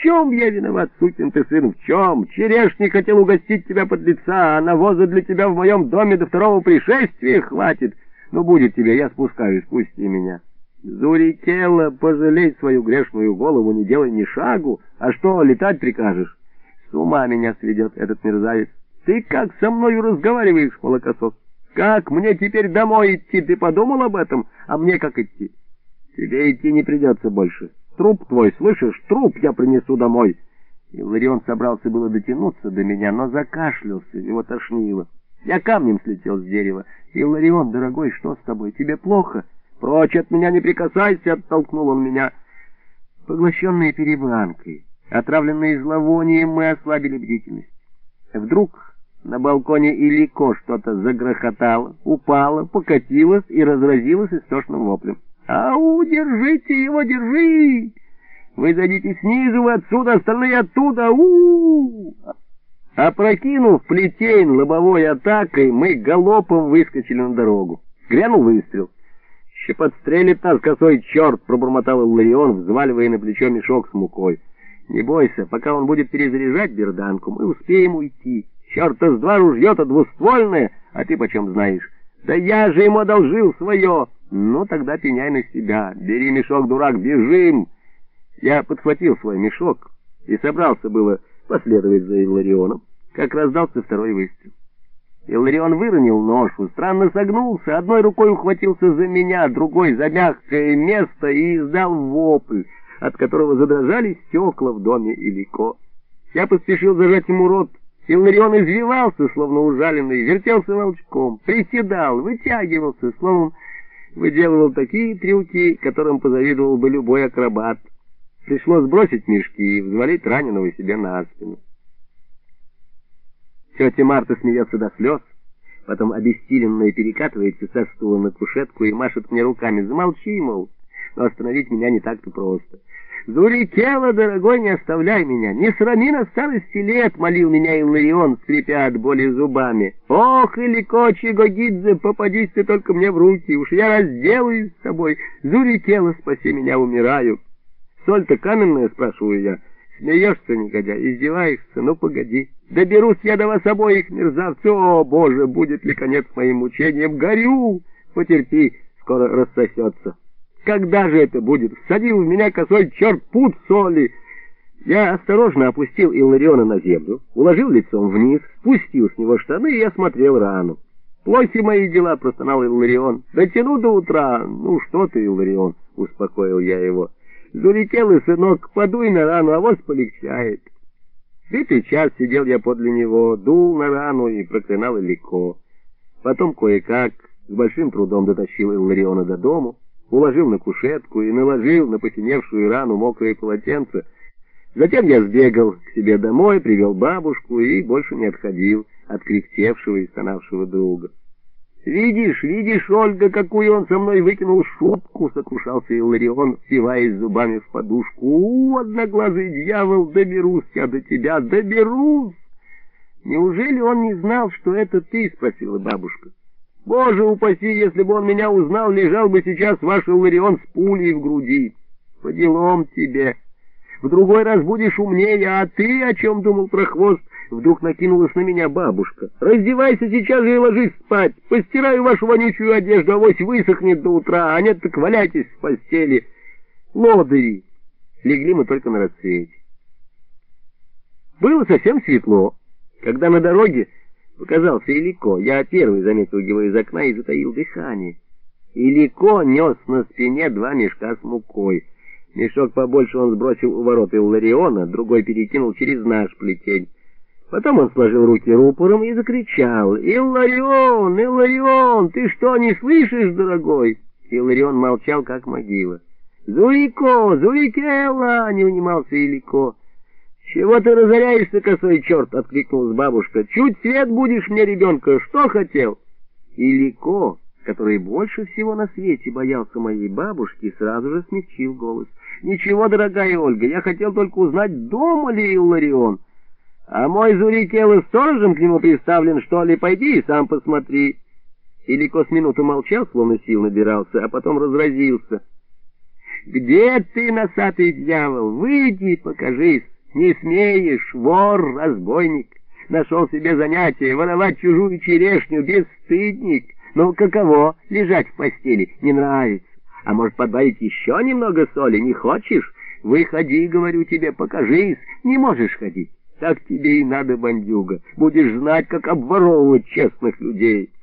чем я виноват, сукин ты сын, в чем? Черешни хотел угостить тебя, подлеца, а навоза для тебя в моем доме до второго пришествия хватит. Ну, будет тебе, я спускаюсь, пусти меня. Зурикела, пожалей свою грешную голову, не делай ни шагу. А что, летать прикажешь? С ума меня сведет этот мерзавец. Ты как со мною разговариваешь, молокосос? Как мне теперь домой идти? Ты подумал об этом? А мне как идти? Тебе идти не придется больше. Труп твой, слышишь? Труп я принесу домой. Илларион собрался было дотянуться до меня, но закашлялся, его тошнило. Я камнем слетел с дерева. Илларион, дорогой, что с тобой? Тебе плохо? Прочь от меня не прикасайся, оттолкнул он меня. Поглощенные перебранкой, отравленные зловонием, мы ослабили бдительность. Вдруг на балконе Илико что-то загрохотало, упало, покатилось и разразилось истошным воплем. «Ау, держите его, держи! Вы зайдите снизу, вы отсюда, остальные оттуда! У-у-у!» Опрокинув плетень лобовой атакой, мы галопом выскочили на дорогу. Грянул выстрел. «Еще подстрелит нас косой черт!» — пробормотал Илларион, взваливая на плечо мешок с мукой. «Не бойся, пока он будет перезаряжать берданку, мы успеем уйти. Черта с два, ружье-то двуствольное, а ты почем знаешь? Да я же ему одолжил свое!» «Ну, тогда пеняй на себя. Бери мешок, дурак, бежим!» Я подхватил свой мешок и собрался было последовать за Илларионом, как раздался второй выстрел. Илларион выронил ношу, странно согнулся, одной рукой ухватился за меня, другой за мягкое место и издал вопль, от которого задрожали стекла в доме Илико. Я поспешил зажать ему рот. Илларион извивался, словно ужаленный, вертелся волчком, приседал, вытягивался, словом, выделывал такие трюки, которым позавидовал бы любой акробат. Пришлось бросить мешки и взвалить раненого себе на спину. Тетя Марта смеется до слез, потом обессиленная перекатывается со стула на кушетку и машет мне руками. «Замолчи, мол, но остановить меня не так-то просто». «Зурикела, дорогой, не оставляй меня, не срами на старости лет», — молил меня Илларион, скрипя от боли зубами. «Ох, Илико Чигогидзе, попадись ты только мне в руки, уж я разделаюсь с тобой. Зурикела, спаси меня, умираю». «Соль-то каменная?» — спрашиваю я. «Смеешься, негодяй, издеваешься? Ну, погоди. Доберусь я до вас обоих, мерзавцы. О, Боже, будет ли конец моим мучениям? Горю! Потерпи, скоро рассосется». «Когда же это будет? Всадил в меня косой черт пуд соли!» Я осторожно опустил Иллариона на землю, уложил лицом вниз, спустил с него штаны и осмотрел рану. «Плохи мои дела», — простонал Илларион. «Дотяну до утра». «Ну что ты, Илларион», — успокоил я его. «Зурикелый, сынок, подуй на рану, авось полегчает». Битый час сидел я подле него, дул на рану и проклинал Илико. Потом кое-как, с большим трудом дотащил Иллариона до дому, уложил на кушетку и наложил на посиневшую рану мокрое полотенце. Затем я сбегал к себе домой, привел бабушку и больше не отходил от кряхтевшего и стонавшего друга. Видишь, Ольга, какую он со мной выкинул шутку!» — сокрушался Илларион, впиваясь зубами в подушку. «У, одноглазый дьявол, доберусь я до тебя, доберусь!» «Неужели он не знал, что это ты?» — спросила бабушка. «Боже упаси, если бы он меня узнал, лежал бы сейчас ваш Илларион с пулей в груди. По делам тебе. В другой раз будешь умнее, а ты о чем думал, прохвост?» Вдруг накинулась на меня бабушка. «Раздевайся сейчас же и ложись спать. Постираю вашу вонючую одежду, авось высохнет до утра, а нет, так валяйтесь в постели. Лодыри!» Легли мы только на рассвете. Было совсем светло, когда на дороге показался Илико. Я первый заметил его из окна и затаил дыхание. Илико нес на спине 2 мешка с мукой. Мешок побольше он сбросил у ворот Иллариона, другой перекинул через наш плетень. Потом он сложил руки рупором и закричал: «Илларион, Илларион, ты что, не слышишь, дорогой?» Илларион молчал, как могила. «Зурико, Зурикела!» — не унимался Илико. «Чего ты разоряешься, косой черт?» — откликнулась бабушка. «Чуть свет будешь мне ребенка, что хотел?» Илико, который больше всего на свете боялся моей бабушки, сразу же смягчил голос. «Ничего, дорогая Ольга, я хотел только узнать, дома ли Илларион. А мой Зурикела сторожем к нему приставлен, что ли? Пойди и сам посмотри». Илико с минуту молчал, словно сил набирался, а потом разразился. Где ты, носатый дьявол? Выйди, покажись. Не смеешь, вор, разбойник. Нашел себе занятие воровать чужую черешню, бесстыдник. Ну, каково лежать в постели? Не нравится. А может, подбавить еще немного соли? Не хочешь? Выходи, говорю тебе, покажись. Не можешь ходить. Так тебе и надо, бандюга. Будешь знать, как обворовывать честных людей.